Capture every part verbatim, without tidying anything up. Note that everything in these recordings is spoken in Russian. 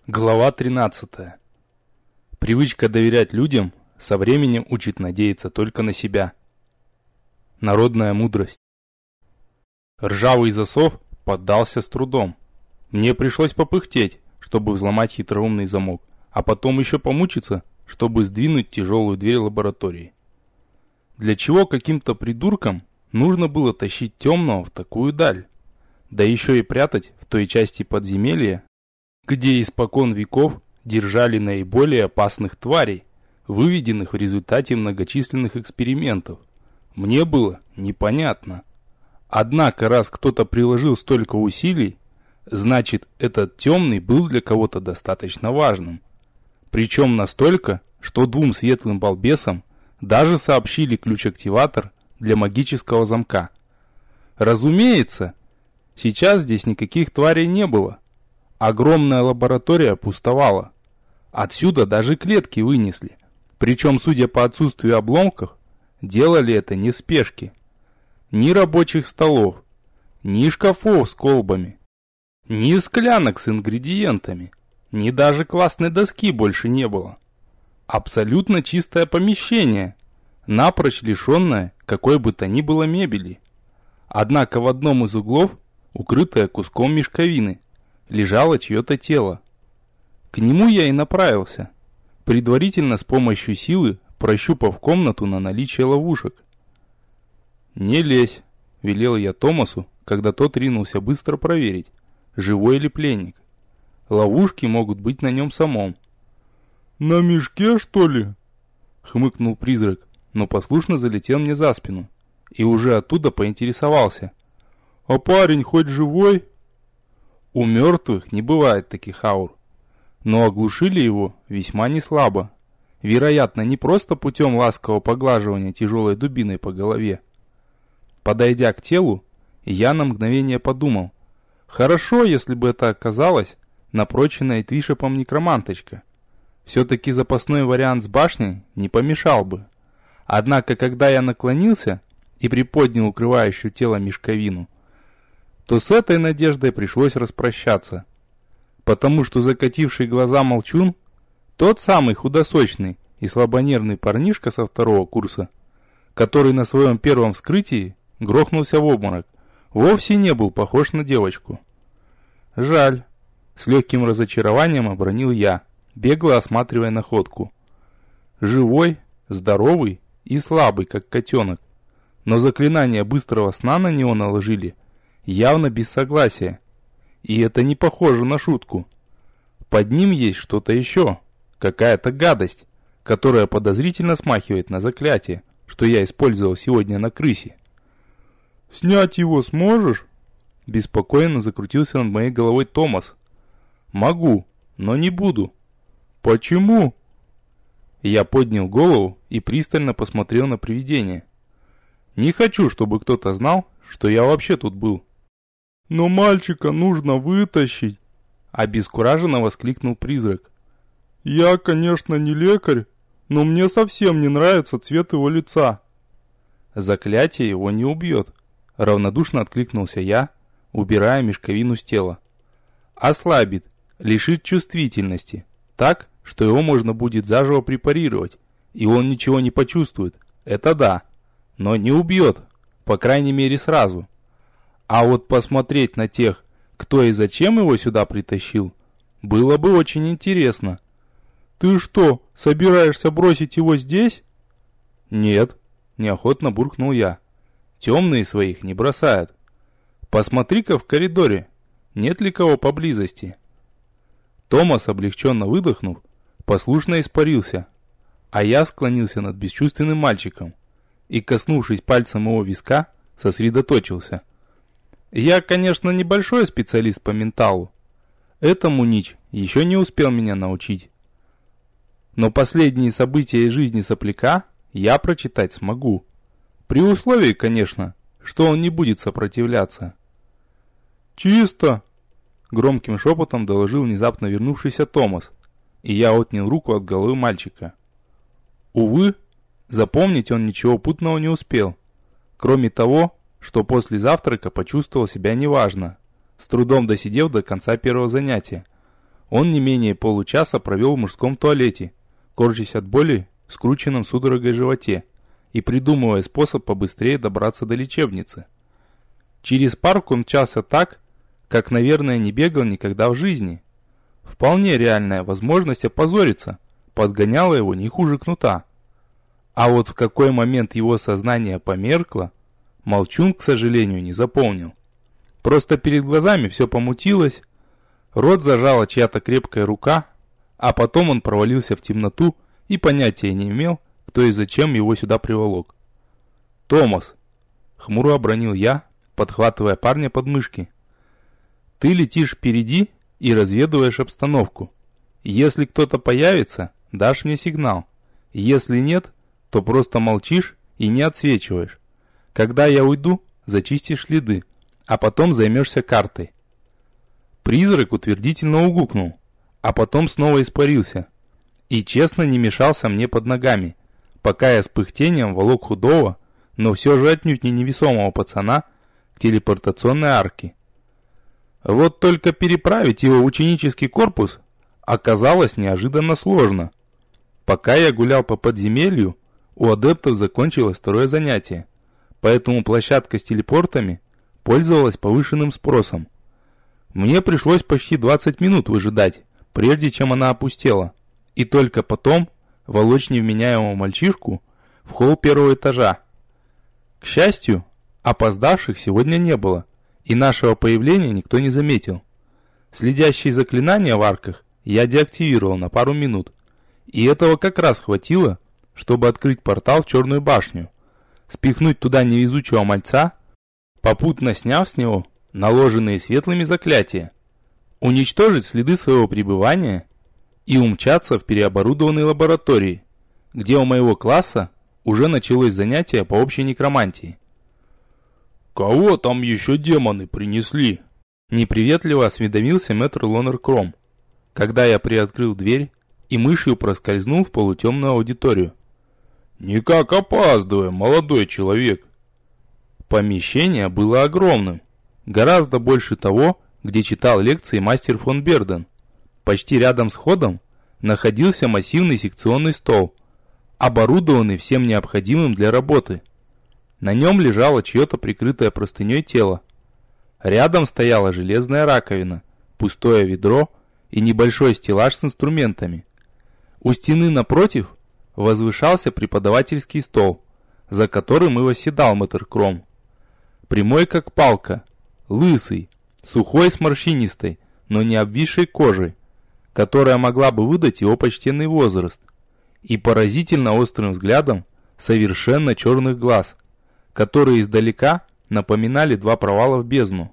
Глава тринадцатая. Привычка доверять людям со временем учит надеяться только на себя. Народная мудрость. Ржавый засов поддался с трудом. Мне пришлось попыхтеть, чтобы взломать хитроумный замок, а потом еще помучиться, чтобы сдвинуть тяжелую дверь лаборатории. Для чего каким-то придуркам нужно было тащить темного в такую даль? Да еще и прятать в той части подземелья, где испокон веков держали наиболее опасных тварей, выведенных в результате многочисленных экспериментов. Мне было непонятно. Однако, раз кто-то приложил столько усилий, значит, этот темный был для кого-то достаточно важным. Причем настолько, что двум светлым балбесам даже сообщили ключ-активатор для магического замка. Разумеется, сейчас здесь никаких тварей не было. Огромная лаборатория пустовала. Отсюда даже клетки вынесли. Причем, судя по отсутствию обломков, делали это не в спешке. Ни рабочих столов, ни шкафов с колбами, ни склянок с ингредиентами, ни даже классной доски больше не было. Абсолютно чистое помещение, напрочь лишенное какой бы то ни было мебели. Однако в одном из углов, укрытое куском мешковины, лежало чье-то тело. К нему я и направился, предварительно с помощью силы прощупав комнату на наличие ловушек. «Не лезь», — велел я Томасу, когда тот ринулся быстро проверить, живой ли пленник. Ловушки могут быть на нем самом. «На мешке, что ли?» — хмыкнул призрак, но послушно залетел мне за спину и уже оттуда поинтересовался. «А парень хоть живой?» У мертвых не бывает таких аур, но оглушили его весьма неслабо. Вероятно, не просто путем ласкового поглаживания тяжелой дубиной по голове. Подойдя к телу, я на мгновение подумал, хорошо, если бы это оказалась напроченная Твишепом некроманточка. Все-таки запасной вариант с башней не помешал бы. Однако, когда я наклонился и приподнял укрывающую тело мешковину, то с этой надеждой пришлось распрощаться. Потому что закативший глаза молчун, тот самый худосочный и слабонервный парнишка со второго курса, который на своем первом вскрытии грохнулся в обморок, вовсе не был похож на девочку. Жаль. С легким разочарованием обронил я, бегло осматривая находку. Живой, здоровый и слабый, как котенок. Но заклинание быстрого сна на него наложили явно без согласия. И это не похоже на шутку. Под ним есть что-то еще, какая-то гадость, которая подозрительно смахивает на заклятие, что я использовал сегодня на крысе. «Снять его сможешь?» Беспокойно закрутился над моей головой Томас. «Могу, но не буду». «Почему?» Я поднял голову и пристально посмотрел на привидение. «Не хочу, чтобы кто-то знал, что я вообще тут был». «Но мальчика нужно вытащить!» Обескураженно воскликнул призрак. «Я, конечно, не лекарь, но мне совсем не нравится цвет его лица». «Заклятие его не убьет», — равнодушно откликнулся я, убирая мешковину с тела. «Ослабит, лишит чувствительности, так, что его можно будет заживо препарировать, и он ничего не почувствует, это да, но не убьет, по крайней мере сразу. А вот посмотреть на тех, кто и зачем его сюда притащил, было бы очень интересно». «Ты что, собираешься бросить его здесь?» «Нет», — неохотно буркнул я. «Темные своих не бросают. Посмотри-ка в коридоре, нет ли кого поблизости». Томас, облегченно выдохнув, послушно испарился, а я склонился над бесчувственным мальчиком и, коснувшись пальцем его виска, сосредоточился. Я, конечно, небольшой специалист по менталу. Этому Нич еще не успел меня научить. Но последние события из жизни сопляка я прочитать смогу. При условии, конечно, что он не будет сопротивляться. «Чисто!» — громким шепотом доложил внезапно вернувшийся Томас, и я отнял руку от головы мальчика. Увы, запомнить он ничего путного не успел, кроме того, что после завтрака почувствовал себя неважно, с трудом досидев до конца первого занятия. он не менее получаса провел в мужском туалете, корчась от боли в скрученном судорогой животе и придумывая способ побыстрее добраться до лечебницы. Через парк он мчался так, как, наверное, не бегал никогда в жизни. Вполне реальная возможность опозориться подгоняла его не хуже кнута. А вот в какой момент его сознание померкло, Молчун, к сожалению, не запомнил. Просто перед глазами все помутилось, рот зажала чья-то крепкая рука, а потом он провалился в темноту и понятия не имел, кто и зачем его сюда приволок. «Томас!» — хмуро обронил я, подхватывая парня под мышки. «Ты летишь впереди и разведываешь обстановку. Если кто-то появится, дашь мне сигнал. Если нет, то просто молчишь и не отсвечиваешь. Когда я уйду, зачистишь следы, а потом займешься картой». Призрак утвердительно угукнул, а потом снова испарился. И честно не мешался мне под ногами, пока я с пыхтением волок худого, но все же отнюдь не невесомого пацана к телепортационной арке. Вот только переправить его в ученический корпус оказалось неожиданно сложно. Пока я гулял по подземелью, у адептов закончилось второе занятие, поэтому площадка с телепортами пользовалась повышенным спросом. Мне пришлось почти двадцать минут выжидать, прежде чем она опустела, и только потом волочь невменяемого мальчишку в холл первого этажа. К счастью, опоздавших сегодня не было, и нашего появления никто не заметил. Следящие заклинания в арках я деактивировал на пару минут, и этого как раз хватило, чтобы открыть портал в Черную башню, спихнуть туда невезучего мальца, попутно сняв с него наложенные светлыми заклятия, уничтожить следы своего пребывания и умчаться в переоборудованной лаборатории, где у моего класса уже началось занятие по общей некромантии. «Кого там еще демоны принесли?» Неприветливо осведомился мэтр Лонер Кром, когда я приоткрыл дверь и мышью проскользнул в полутемную аудиторию. «Никак опаздываем, молодой человек!» Помещение было огромным, гораздо больше того, где читал лекции мастер фон Берден. Почти рядом с входом находился массивный секционный стол, оборудованный всем необходимым для работы. На нем лежало чье-то прикрытое простыней тело. Рядом стояла железная раковина, пустое ведро и небольшой стеллаж с инструментами. У стены напротив возвышался преподавательский стол, за которым и восседал мэтр Кром. Прямой как палка, лысый, сухой с морщинистой, но не обвисшей кожей, которая могла бы выдать его почтенный возраст, и поразительно острым взглядом совершенно черных глаз, которые издалека напоминали два провала в бездну.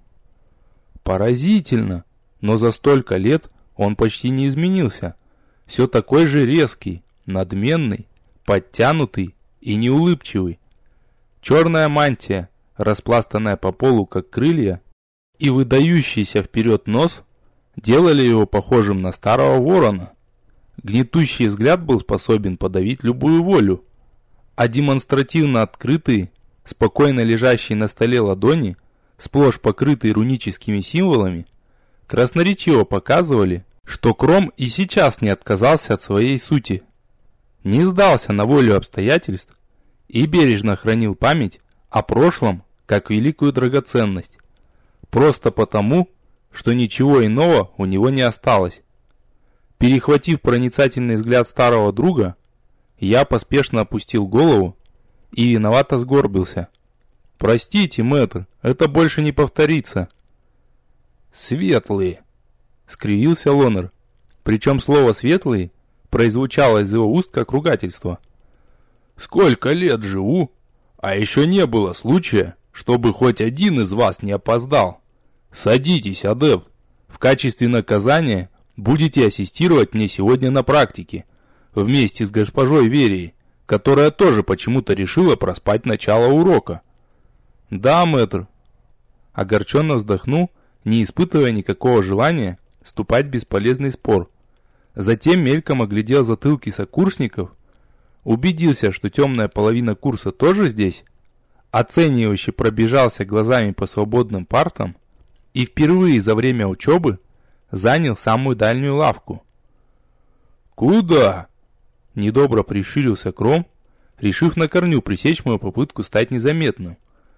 Поразительно, но за столько лет он почти не изменился, все такой же резкий, надменный, подтянутый и неулыбчивый. Черная мантия, распластанная по полу как крылья, и выдающийся вперед нос делали его похожим на старого ворона. Гнетущий взгляд был способен подавить любую волю, а демонстративно открытые, спокойно лежащие на столе ладони, сплошь покрытые руническими символами, красноречиво показывали, что Кром и сейчас не отказался от своей сути, не сдался на волю обстоятельств и бережно хранил память о прошлом как великую драгоценность, просто потому, что ничего иного у него не осталось. Перехватив проницательный взгляд старого друга, я поспешно опустил голову и виновато сгорбился. «Простите, мэтр, это больше не повторится». «Светлые», — скривился Лонер, причем слово «светлые» прозвучало из его уст как ругательство. «Сколько лет живу, а еще не было случая, чтобы хоть один из вас не опоздал. Садитесь, адепт, в качестве наказания будете ассистировать мне сегодня на практике, вместе с госпожой Верией, которая тоже почему-то решила проспать начало урока». «Да, мэтр», — огорченно вздохнул, не испытывая никакого желания вступать в бесполезный спор. Затем мельком оглядел затылки сокурсников, убедился, что темная половина курса тоже здесь, оценивающе пробежался глазами по свободным партам и впервые за время учебы занял самую дальнюю лавку. «Куда?» — недобро прищурился Кром, решив на корню пресечь мою попытку стать незаметным.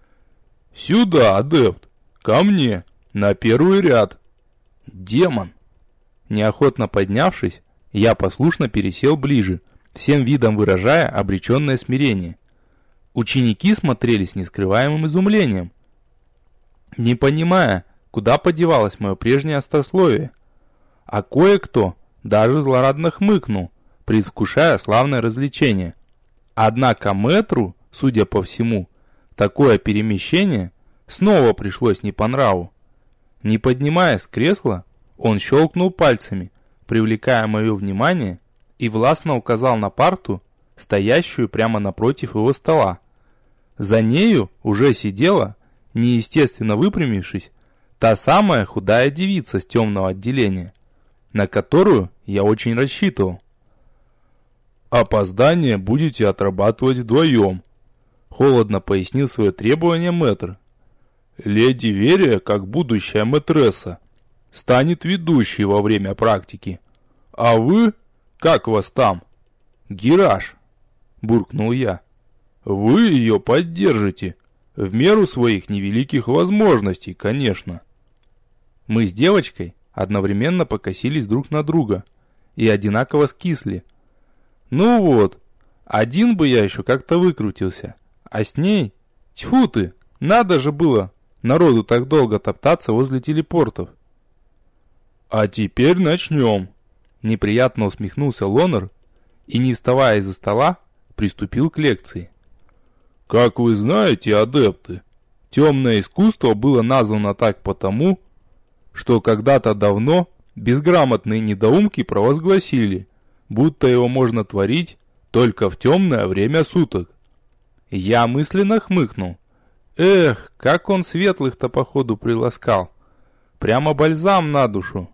«Сюда, адепт! Ко мне! На первый ряд!» «Демон!» Неохотно поднявшись, я послушно пересел ближе, всем видом выражая обреченное смирение. Ученики смотрели с нескрываемым изумлением, не понимая, куда подевалось мое прежнее острословие. А кое-кто даже злорадно хмыкнул, предвкушая славное развлечение. Однако мэтру, судя по всему, такое перемещение снова пришлось не по нраву. Не поднимаясь с кресла, он щелкнул пальцами, привлекая мое внимание, и властно указал на парту, стоящую прямо напротив его стола. За нею уже сидела, неестественно выпрямившись, та самая худая девица с темного отделения, на которую я очень рассчитывал. «Опоздание будете отрабатывать вдвоем», — холодно пояснил свое требование мэтр. «Леди Верия, как будущая мэтресса, станет ведущей во время практики. А вы, как вас там?» «Гираж», — буркнул я. «Вы ее поддержите, в меру своих невеликих возможностей, конечно». Мы с девочкой одновременно покосились друг на друга и одинаково скисли. Ну вот, один бы я еще как-то выкрутился, а с ней... Тьфу ты, надо же было народу так долго топтаться возле телепортов. «А теперь начнем», — неприятно усмехнулся Лонер и, не вставая из-за стола, приступил к лекции. «Как вы знаете, адепты, темное искусство было названо так потому, что когда-то давно безграмотные недоумки провозгласили, будто его можно творить только в темное время суток». Я мысленно хмыкнул. Эх, как он светлых-то походу приласкал. Прямо бальзам на душу.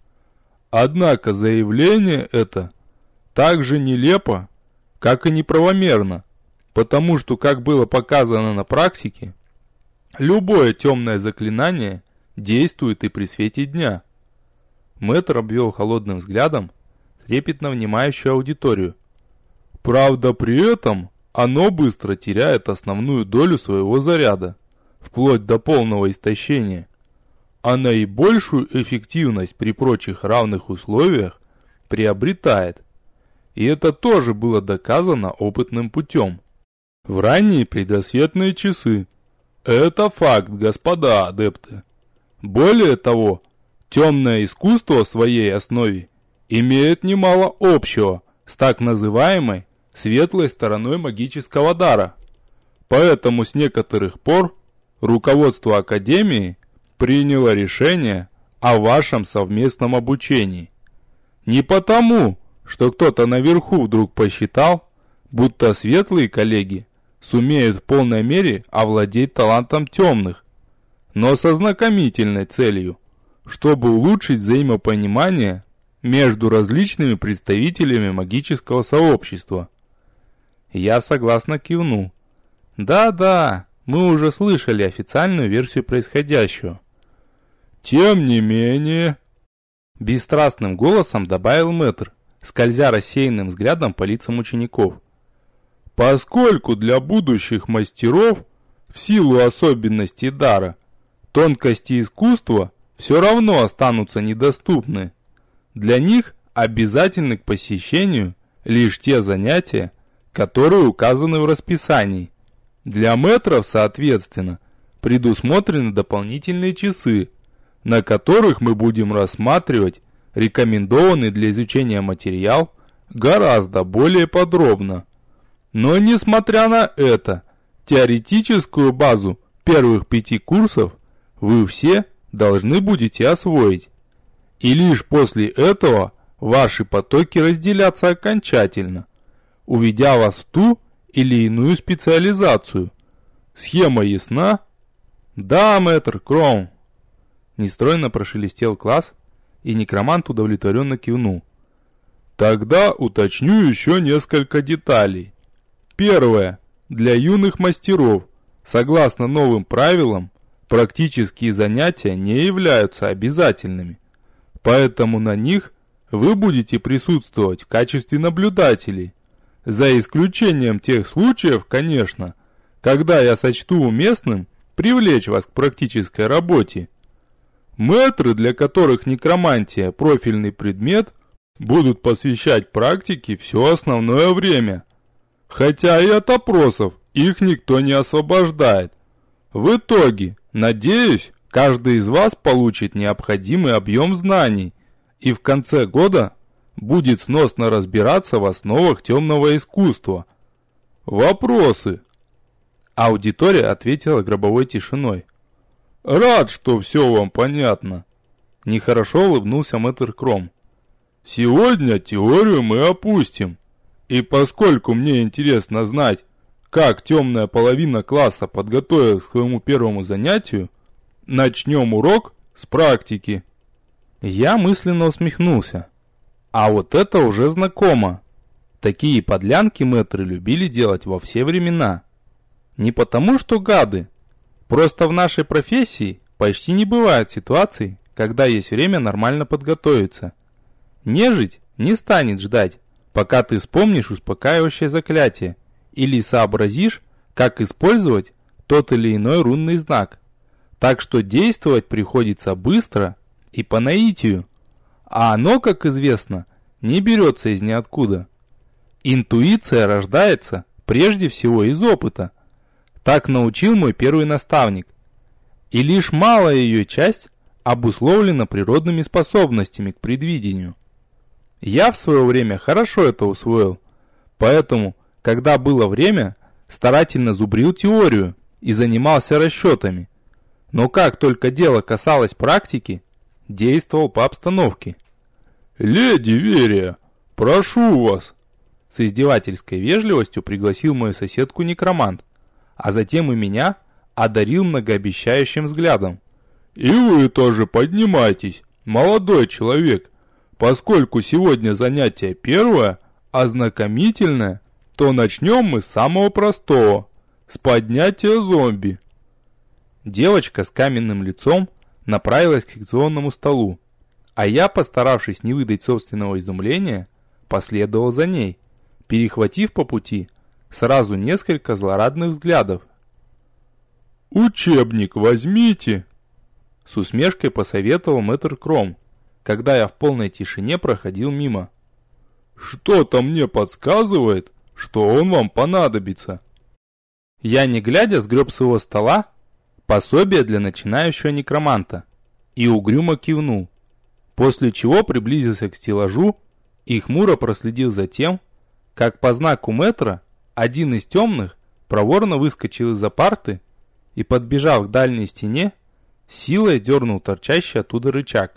Однако заявление это так же нелепо, как и неправомерно, потому что, как было показано на практике, любое темное заклинание действует и при свете дня. Мэтр обвел холодным взглядом трепетно внимающую аудиторию. Правда, при этом оно быстро теряет основную долю своего заряда, вплоть до полного истощения, а наибольшую эффективность при прочих равных условиях приобретает. И это тоже было доказано опытным путем. В ранние предрассветные часы. Это факт, господа адепты. Более того, темное искусство в своей основе имеет немало общего с так называемой светлой стороной магического дара. Поэтому с некоторых пор руководство Академии приняло решение о вашем совместном обучении. Не потому, что кто-то наверху вдруг посчитал, будто светлые коллеги сумеют в полной мере овладеть талантом темных, но со знакомительной целью, чтобы улучшить взаимопонимание между различными представителями магического сообщества. Я согласно кивнул. Да-да, мы уже слышали официальную версию происходящего. Тем не менее, бесстрастным голосом добавил мэтр, скользя рассеянным взглядом по лицам учеников. Поскольку для будущих мастеров, в силу особенностей дара, тонкости искусства все равно останутся недоступны, для них обязательны к посещению лишь те занятия, которые указаны в расписании. Для мэтров, соответственно, предусмотрены дополнительные часы, на которых мы будем рассматривать рекомендованный для изучения материал гораздо более подробно. Но несмотря на это, теоретическую базу первых пяти курсов вы все должны будете освоить. И лишь после этого ваши потоки разделятся окончательно, уведя вас в ту или иную специализацию. Схема ясна? Да, мэтр Кром. Нестройно прошелестел класс, и некромант удовлетворенно кивнул. Тогда уточню еще несколько деталей. Первое. Для юных мастеров, согласно новым правилам, практические занятия не являются обязательными. поэтому на них вы будете присутствовать в качестве наблюдателей, за исключением тех случаев, конечно, когда я сочту уместным привлечь вас к практической работе. Мэтры, для которых некромантия – профильный предмет, будут посвящать практике все основное время. Хотя и от опросов их никто не освобождает. В итоге, надеюсь, каждый из вас получит необходимый объем знаний и в конце года будет сносно разбираться в основах темного искусства. Вопросы? Аудитория ответила гробовой тишиной. Рад, что все вам понятно. Нехорошо улыбнулся мэтр Кром. Сегодня теорию мы опустим. И поскольку мне интересно знать, как темная половина класса подготовилась к своему первому занятию, начнем урок с практики. Я мысленно усмехнулся. А вот это уже знакомо. Такие подлянки мэтры любили делать во все времена. Не потому, что гады. Просто в нашей профессии почти не бывает ситуаций, когда есть время нормально подготовиться. Нежить не станет ждать, пока ты вспомнишь успокаивающее заклятие или сообразишь, как использовать тот или иной рунный знак. Так что действовать приходится быстро и по наитию. А оно, как известно, не берется из ниоткуда. Интуиция рождается прежде всего из опыта. Так научил мой первый наставник. И лишь малая ее часть обусловлена природными способностями к предвидению. Я в свое время хорошо это усвоил, поэтому, когда было время, старательно зубрил теорию и занимался расчетами. Но как только дело касалось практики, действовал по обстановке. «Леди Верия, прошу вас!» С издевательской вежливостью пригласил мою соседку некромант, а затем и меня одарил многообещающим взглядом. «И вы тоже поднимайтесь, молодой человек. Поскольку сегодня занятие первое, ознакомительное, то начнем мы с самого простого, с поднятия зомби». Девочка с каменным лицом направилась к секционному столу, а я, постаравшись не выдать собственного изумления, последовал за ней, перехватив по пути сразу несколько злорадных взглядов. «Учебник возьмите!» С усмешкой посоветовал мэтр Кром, когда я в полной тишине проходил мимо. «Что-то мне подсказывает, что он вам понадобится». Я, не глядя, сгреб с его стола пособие для начинающего некроманта и угрюмо кивнул, после чего приблизился к стеллажу и хмуро проследил за тем, как по знаку мэтра один из темных проворно выскочил из-за парты и, подбежав к дальней стене, силой дернул торчащий оттуда рычаг.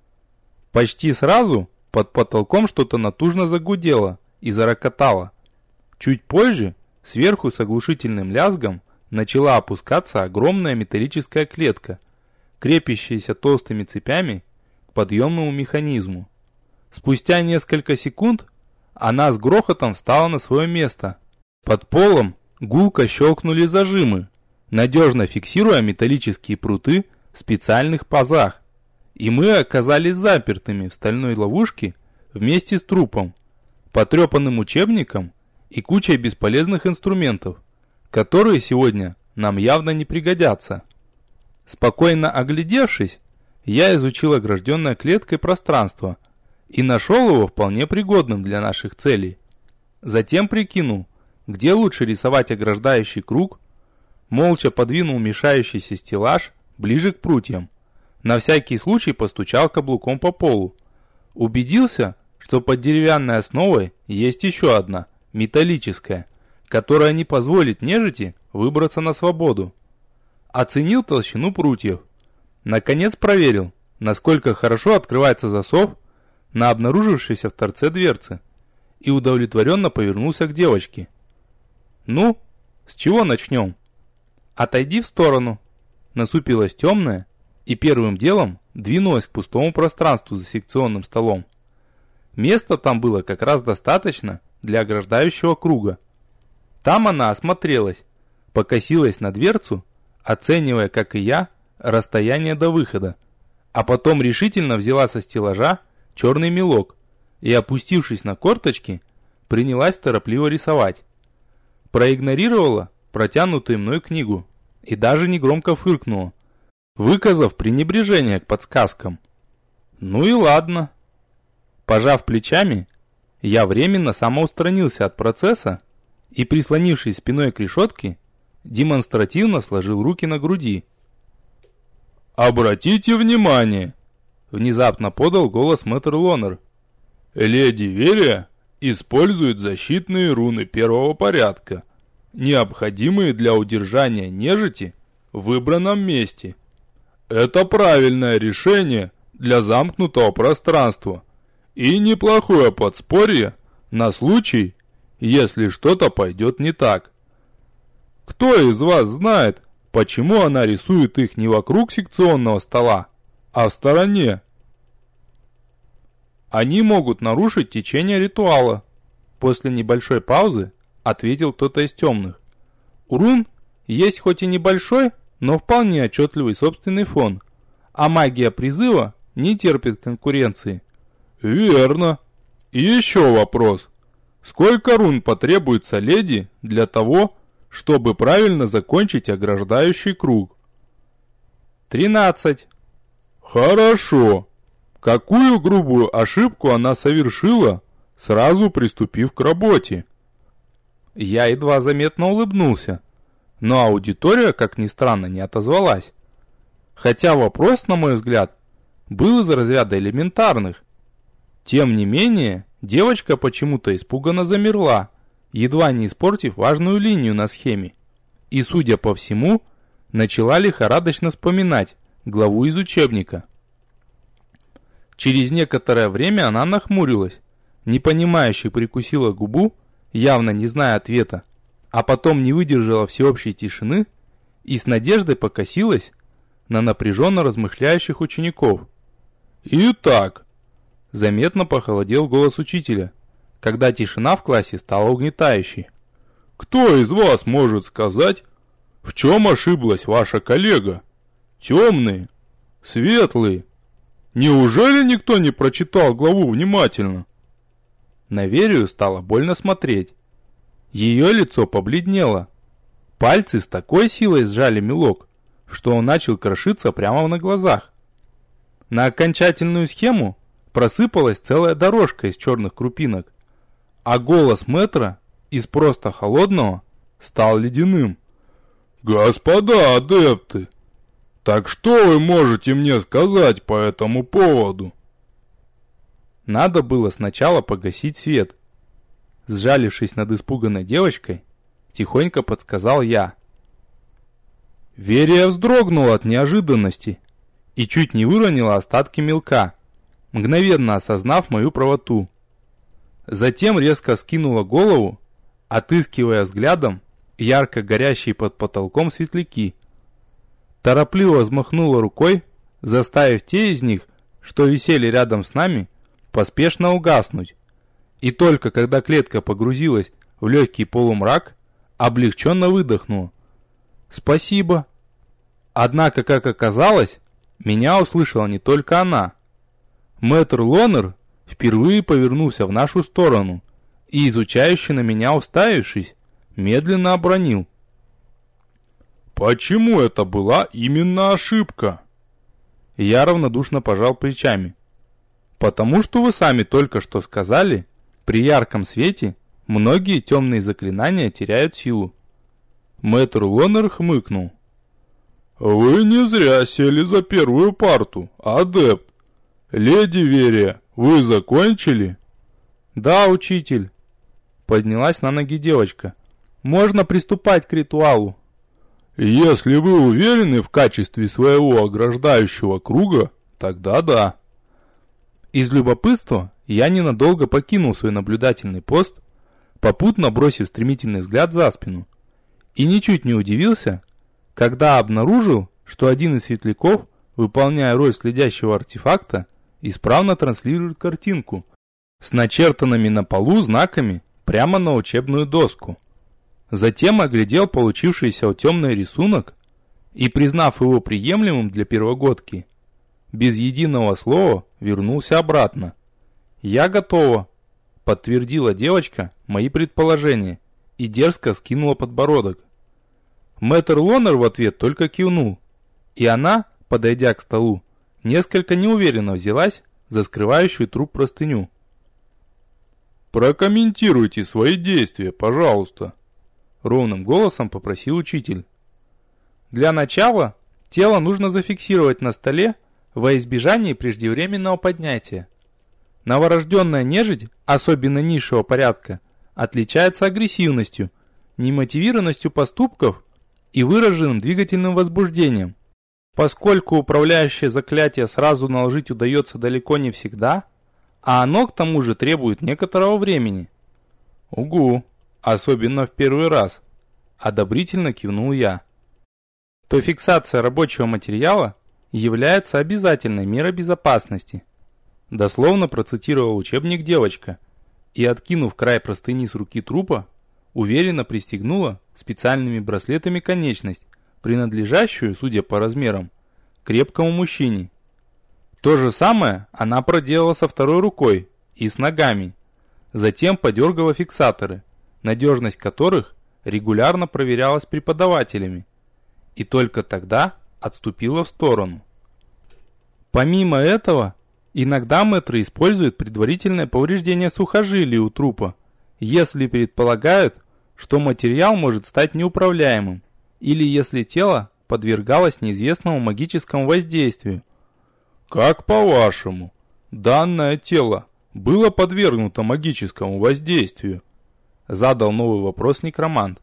Почти сразу под потолком что-то натужно загудело и зарокотало. Чуть позже сверху с оглушительным лязгом начала опускаться огромная металлическая клетка, крепящаяся толстыми цепями к подъемному механизму. Спустя несколько секунд она с грохотом встала на свое место. Под полом гулко щелкнули зажимы, надежно фиксируя металлические пруты в специальных пазах, и мы оказались запертыми в стальной ловушке вместе с трупом, потрепанным учебником и кучей бесполезных инструментов, которые сегодня нам явно не пригодятся. Спокойно оглядевшись, я изучил огражденное клеткой пространство и нашел его вполне пригодным для наших целей. Затем прикинул, где лучше рисовать ограждающий круг, молча подвинул мешающийся стеллаж ближе к прутьям, на всякий случай постучал каблуком по полу, убедился, что под деревянной основой есть еще одна, металлическая, которая не позволит нежити выбраться на свободу. Оценил толщину прутьев. Наконец проверил, насколько хорошо открывается засов на обнаружившейся в торце дверце, и удовлетворенно повернулся к девочке. «Ну, с чего начнем?» «Отойди в сторону», — насупилась темная и первым делом двинулась к пустому пространству за секционным столом. Места там было как раз достаточно для ограждающего круга. Там она осмотрелась, покосилась на дверцу, оценивая, как и я, расстояние до выхода, а потом решительно взяла со стеллажа черный мелок и, опустившись на корточки, принялась торопливо рисовать. Проигнорировала протянутую мной книгу и даже негромко фыркнула, выказав пренебрежение к подсказкам. Ну и ладно. Пожав плечами, я временно самоустранился от процесса и, прислонившись спиной к решетке, демонстративно сложил руки на груди. «Обратите внимание!» — внезапно подал голос мэтр Лонер. «Леди Верия использует защитные руны первого порядка, необходимые для удержания нежити в выбранном месте. Это правильное решение для замкнутого пространства и неплохое подспорье на случай, если что-то пойдет не так. Кто из вас знает, почему она рисует их не вокруг секционного стола, а в стороне? Они могут нарушить течение ритуала. После небольшой паузы ответил кто-то из темных. У рун есть хоть и небольшой, но вполне отчетливый собственный фон, а магия призыва не терпит конкуренции. Верно. И еще вопрос. Сколько рун потребуется леди для того, чтобы правильно закончить ограждающий круг? Тринадцать. Хорошо. Какую грубую ошибку она совершила, сразу приступив к работе? Я едва заметно улыбнулся, но аудитория, как ни странно, не отозвалась. Хотя вопрос, на мой взгляд, был из разряда элементарных. Тем не менее, девочка почему-то испуганно замерла, едва не испортив важную линию на схеме, и, судя по всему, начала лихорадочно вспоминать главу из учебника. Через некоторое время она нахмурилась, непонимающе прикусила губу, явно не зная ответа, а потом не выдержала всеобщей тишины и с надеждой покосилась на напряженно размышляющих учеников. «Итак», — заметно похолодел голос учителя, когда тишина в классе стала угнетающей. «Кто из вас может сказать, в чем ошиблась ваша коллега? Темные? Светлые? Неужели никто не прочитал главу внимательно?» На Верию стало больно смотреть. Ее лицо побледнело. Пальцы с такой силой сжали мелок, что он начал крошиться прямо на глазах. На окончательную схему просыпалась целая дорожка из черных крупинок, а голос мэтра из просто холодного стал ледяным. «Господа адепты, так что вы можете мне сказать по этому поводу?» Надо было сначала погасить свет. Сжалившись над испуганной девочкой, тихонько подсказал я. Верия вздрогнула от неожиданности и чуть не выронила остатки мелка, мгновенно осознав мою правоту. Затем резко скинула голову, отыскивая взглядом ярко горящие под потолком светляки. Торопливо взмахнула рукой, заставив те из них, что висели рядом с нами, поспешно угаснуть. И только когда клетка погрузилась в легкий полумрак, облегченно выдохнула. «Спасибо». Однако, как оказалось, меня услышала не только она. Мэтр Лонер впервые повернулся в нашу сторону и, изучающе на меня уставившись, медленно обронил. «Почему это была именно ошибка?» Я равнодушно пожал плечами. «Потому что вы сами только что сказали, при ярком свете многие темные заклинания теряют силу». Мэтр Лонер хмыкнул. «Вы не зря сели за первую парту, адепт. Леди Верия, вы закончили?» «Да, учитель». Поднялась на ноги девочка. «Можно приступать к ритуалу». «Если вы уверены в качестве своего ограждающего круга, тогда да». Из любопытства я ненадолго покинул свой наблюдательный пост, попутно бросив стремительный взгляд за спину. И ничуть не удивился, когда обнаружил, что один из светляков, выполняя роль следящего артефакта, исправно транслирует картинку с начертанными на полу знаками прямо на учебную доску. Затем оглядел получившийся у темный рисунок и, признав его приемлемым для первогодки, без единого слова вернулся обратно. «Я готова», — подтвердила девочка мои предположения и дерзко скинула подбородок. Мэтр Лоннер в ответ только кивнул, и она, подойдя к столу, несколько неуверенно взялась за скрывающую труп простыню. «Прокомментируйте свои действия, пожалуйста», — ровным голосом попросил учитель. «Для начала тело нужно зафиксировать на столе во избежание преждевременного поднятия. Новорожденная нежить, особенно низшего порядка, отличается агрессивностью, немотивированностью поступков и выраженным двигательным возбуждением. Поскольку управляющее заклятие сразу наложить удается далеко не всегда, а оно к тому же требует некоторого времени». «Угу, особенно в первый раз», — одобрительно кивнул я. «То фиксация рабочего материала является обязательной мерой безопасности», — дословно процитировал учебник девочка и, откинув край простыни с руки трупа, уверенно пристегнула специальными браслетами конечность, принадлежащую, судя по размерам, крепкому мужчине. То же самое она проделала со второй рукой и с ногами. Затем подергала фиксаторы, надежность которых регулярно проверялась преподавателями, и только тогда отступила в сторону. Помимо этого, иногда мэтры используют предварительное повреждение сухожилий у трупа, если предполагают, что материал может стать неуправляемым, или если тело подвергалось неизвестному магическому воздействию. «Как по-вашему, данное тело было подвергнуто магическому воздействию?» — задал новый вопрос некромант.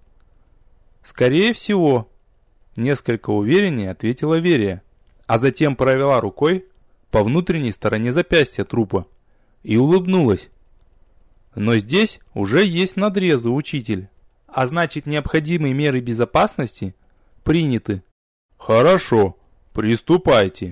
«Скорее всего», — несколько увереннее ответила Верия, а затем провела рукой по внутренней стороне запястья трупа и улыбнулась. «Но здесь уже есть надрезы, учитель, а значит необходимые меры безопасности приняты». «Хорошо, приступайте».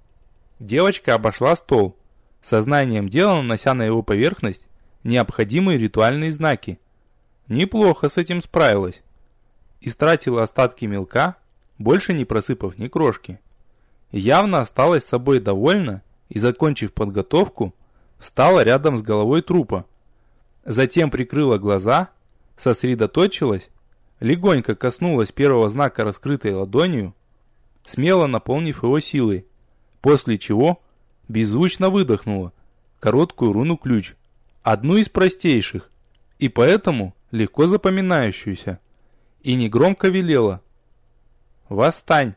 Девочка обошла стол, сознанием дела нанося на его поверхность необходимые ритуальные знаки. Неплохо с этим справилась. Истратила остатки мелка, больше не просыпав ни крошки. Явно осталась собой довольна и, закончив подготовку, встала рядом с головой трупа. Затем прикрыла глаза, сосредоточилась, легонько коснулась первого знака раскрытой ладонью, смело наполнив его силой, после чего беззвучно выдохнула короткую руну-ключ, одну из простейших, и поэтому легко запоминающуюся, и негромко велела: «Восстань!».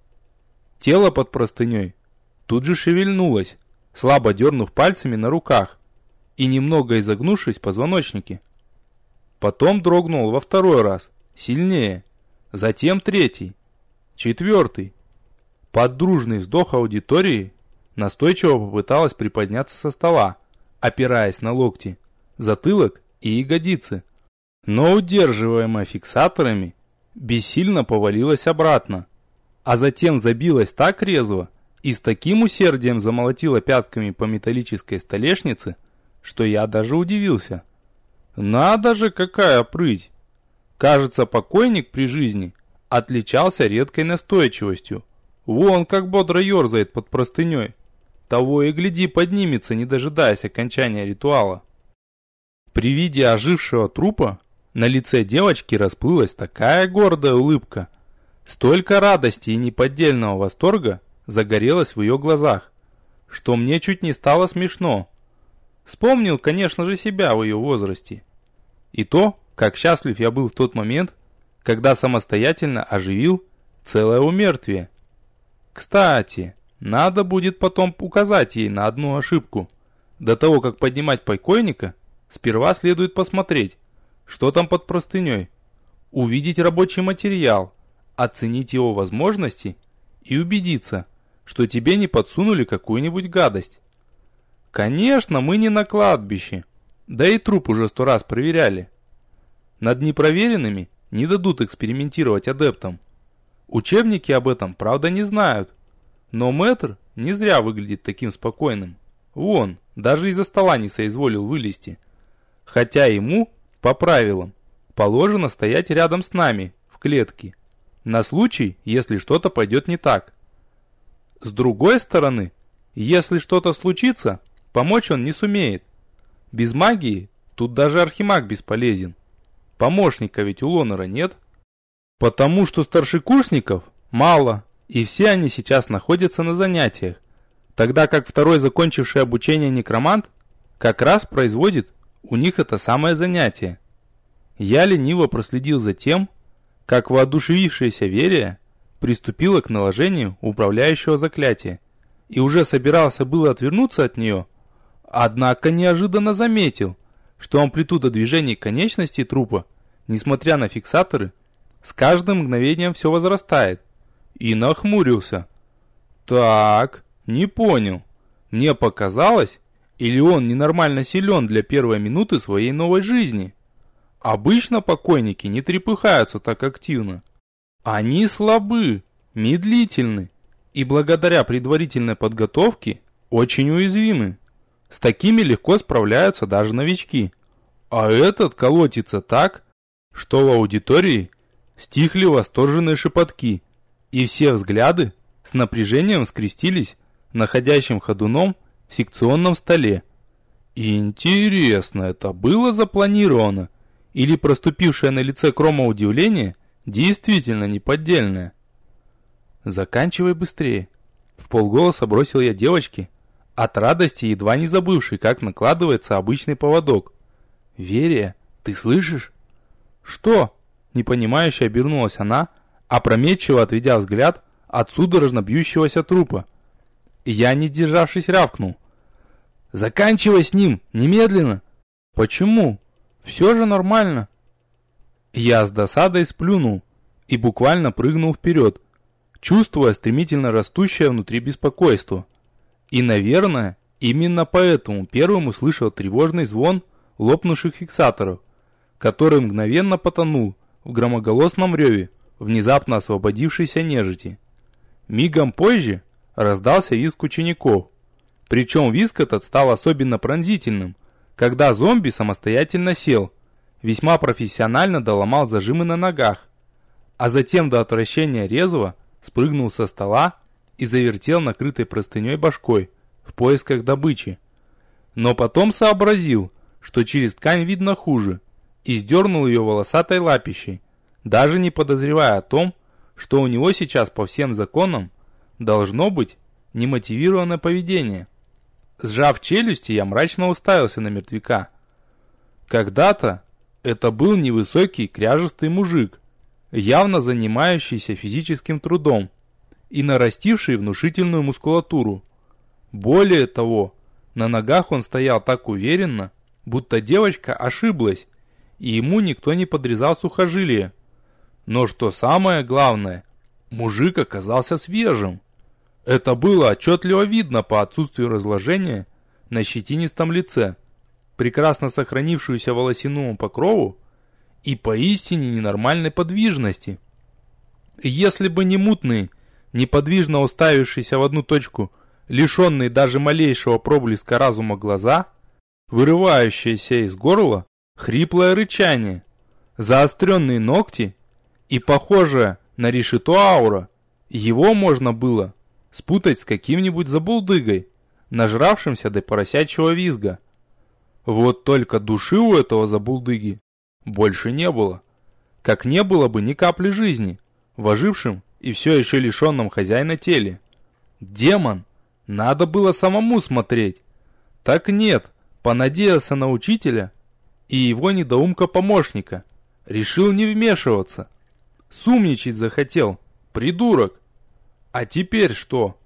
Тело под простыней тут же шевельнулось, слабо дернув пальцами на руках и немного изогнувшись в позвоночнике. Потом дрогнул во второй раз, сильнее, затем третий, четвертый. Под дружный вздох аудитории настойчиво попыталась приподняться со стола, опираясь на локти, затылок и ягодицы, но, удерживаемая фиксаторами, бессильно повалилась обратно, а затем забилась так резво и с таким усердием замолотила пятками по металлической столешнице, что я даже удивился. Надо же, какая прыть! Кажется, покойник при жизни отличался редкой настойчивостью. Вон как бодро ерзает под простыней. Того и гляди поднимется, не дожидаясь окончания ритуала. При виде ожившего трупа на лице девочки расплылась такая гордая улыбка. Столько радости и неподдельного восторга загорелось в ее глазах, что мне чуть не стало смешно. Вспомнил, конечно же, себя в ее возрасте. И то, как счастлив я был в тот момент, когда самостоятельно оживил целое умертвие. Кстати, надо будет потом указать ей на одну ошибку. До того, как поднимать покойника, сперва следует посмотреть, что там под простыней, увидеть рабочий материал, оценить его возможности и убедиться, что тебе не подсунули какую-нибудь гадость. Конечно, мы не на кладбище, да и труп уже сто раз проверяли. Над непроверенными не дадут экспериментировать адептам. Учебники об этом, правда, не знают, но мэтр не зря выглядит таким спокойным. Вон, даже из-за стола не соизволил вылезти. Хотя ему, по правилам, положено стоять рядом с нами, в клетке, на случай, если что-то пойдет не так. С другой стороны, Если что-то случится, помочь он не сумеет. Без магии тут даже архимаг бесполезен. Помощника ведь у Лонера нет. Потому что старшекурсников мало, и все они сейчас находятся на занятиях, тогда как второй закончивший обучение некромант как раз производит у них это самое занятие. Я лениво проследил за тем, как воодушевившаяся Верия приступила к наложению управляющего заклятия, и уже собирался было отвернуться от нее, однако неожиданно заметил, что амплитуда движений конечностей трупа, несмотря на фиксаторы, с каждым мгновением все возрастает, и нахмурился. Так, не понял, мне показалось, или он ненормально силен для первой минуты своей новой жизни? Обычно покойники не трепыхаются так активно. Они слабы, медлительны и благодаря предварительной подготовке очень уязвимы. С такими легко справляются даже новички. А этот колотится так, что в аудитории стихли восторженные шепотки, и все взгляды с напряжением скрестились на ходящем ходуном секционном столе. Интересно, это было запланировано? Или проступившее на лице Крома удивление действительно неподдельное? «Заканчивай быстрее», — вполголоса бросил я девочке, от радости едва не забывшей, как накладывается обычный поводок. «Верия, ты слышишь?» «Что?» — непонимающе обернулась она, опрометчиво отведя взгляд от судорожно бьющегося трупа. Я, не сдержавшись, рявкнул: «Заканчивай с ним! Немедленно!» «Почему? Все же нормально!» Я с досадой сплюнул и буквально прыгнул вперед, чувствуя стремительно растущее внутри беспокойство. И, наверное, именно поэтому первым услышал тревожный звон лопнувших фиксаторов, который мгновенно потонул в громоголосном реве внезапно освободившейся нежити. Мигом позже раздался визг учеников. Причем визг этот стал особенно пронзительным, когда зомби самостоятельно сел, весьма профессионально доломал зажимы на ногах, а затем до отвращения резво спрыгнул со стола и завертел накрытой простыней башкой в поисках добычи. Но потом сообразил, что через ткань видно хуже, и сдернул ее волосатой лапищей, даже не подозревая о том, что у него сейчас по всем законам должно быть немотивированное поведение. Сжав челюсти, я мрачно уставился на мертвяка. Когда-то это был невысокий кряжестый мужик, явно занимающийся физическим трудом и нарастивший внушительную мускулатуру. Более того, на ногах он стоял так уверенно, будто девочка ошиблась, и ему никто не подрезал сухожилия. Но что самое главное, мужик оказался свежим. Это было отчетливо видно по отсутствию разложения на щетинистом лице, прекрасно сохранившуюся волосяному покрову и поистине ненормальной подвижности. Если бы не мутные, неподвижно уставившиеся в одну точку, лишенные даже малейшего проблеска разума глаза, вырывающееся из горла хриплое рычание, заостренные ногти и похожее на решето аура, его можно было спутать с каким-нибудь забулдыгой, нажравшимся до поросячьего визга. Вот только души у этого забулдыги больше не было, как не было бы ни капли жизни в ожившем и все еще лишенном хозяина теле. Демон! Надо было самому смотреть. Так нет, понадеялся на учителя и его недоумка-помощника. Решил не вмешиваться. Сумничать захотел, придурок. А теперь что?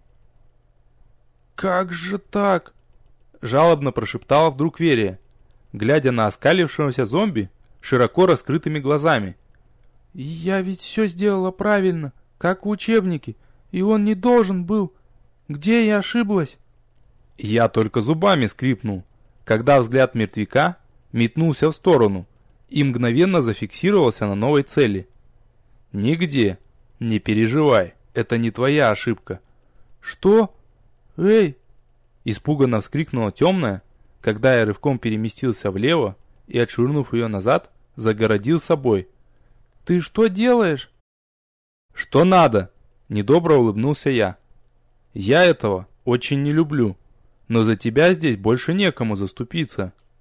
«Как же так?» — жалобно прошептала вдруг Верия, глядя на оскалившегося зомби широко раскрытыми глазами. «Я ведь все сделала правильно, как в учебнике, и он не должен был. Где я ошиблась?» Я только зубами скрипнул, когда взгляд мертвяка метнулся в сторону и мгновенно зафиксировался на новой цели. «Нигде. Не переживай, это не твоя ошибка». «Что? Эй!» — испуганно вскрикнула темная, когда я рывком переместился влево и, отшвырнув ее назад, загородил собой. «Ты что делаешь?» «Что надо?» — недобро улыбнулся я. «Я этого очень не люблю. Но за тебя здесь больше некому заступиться.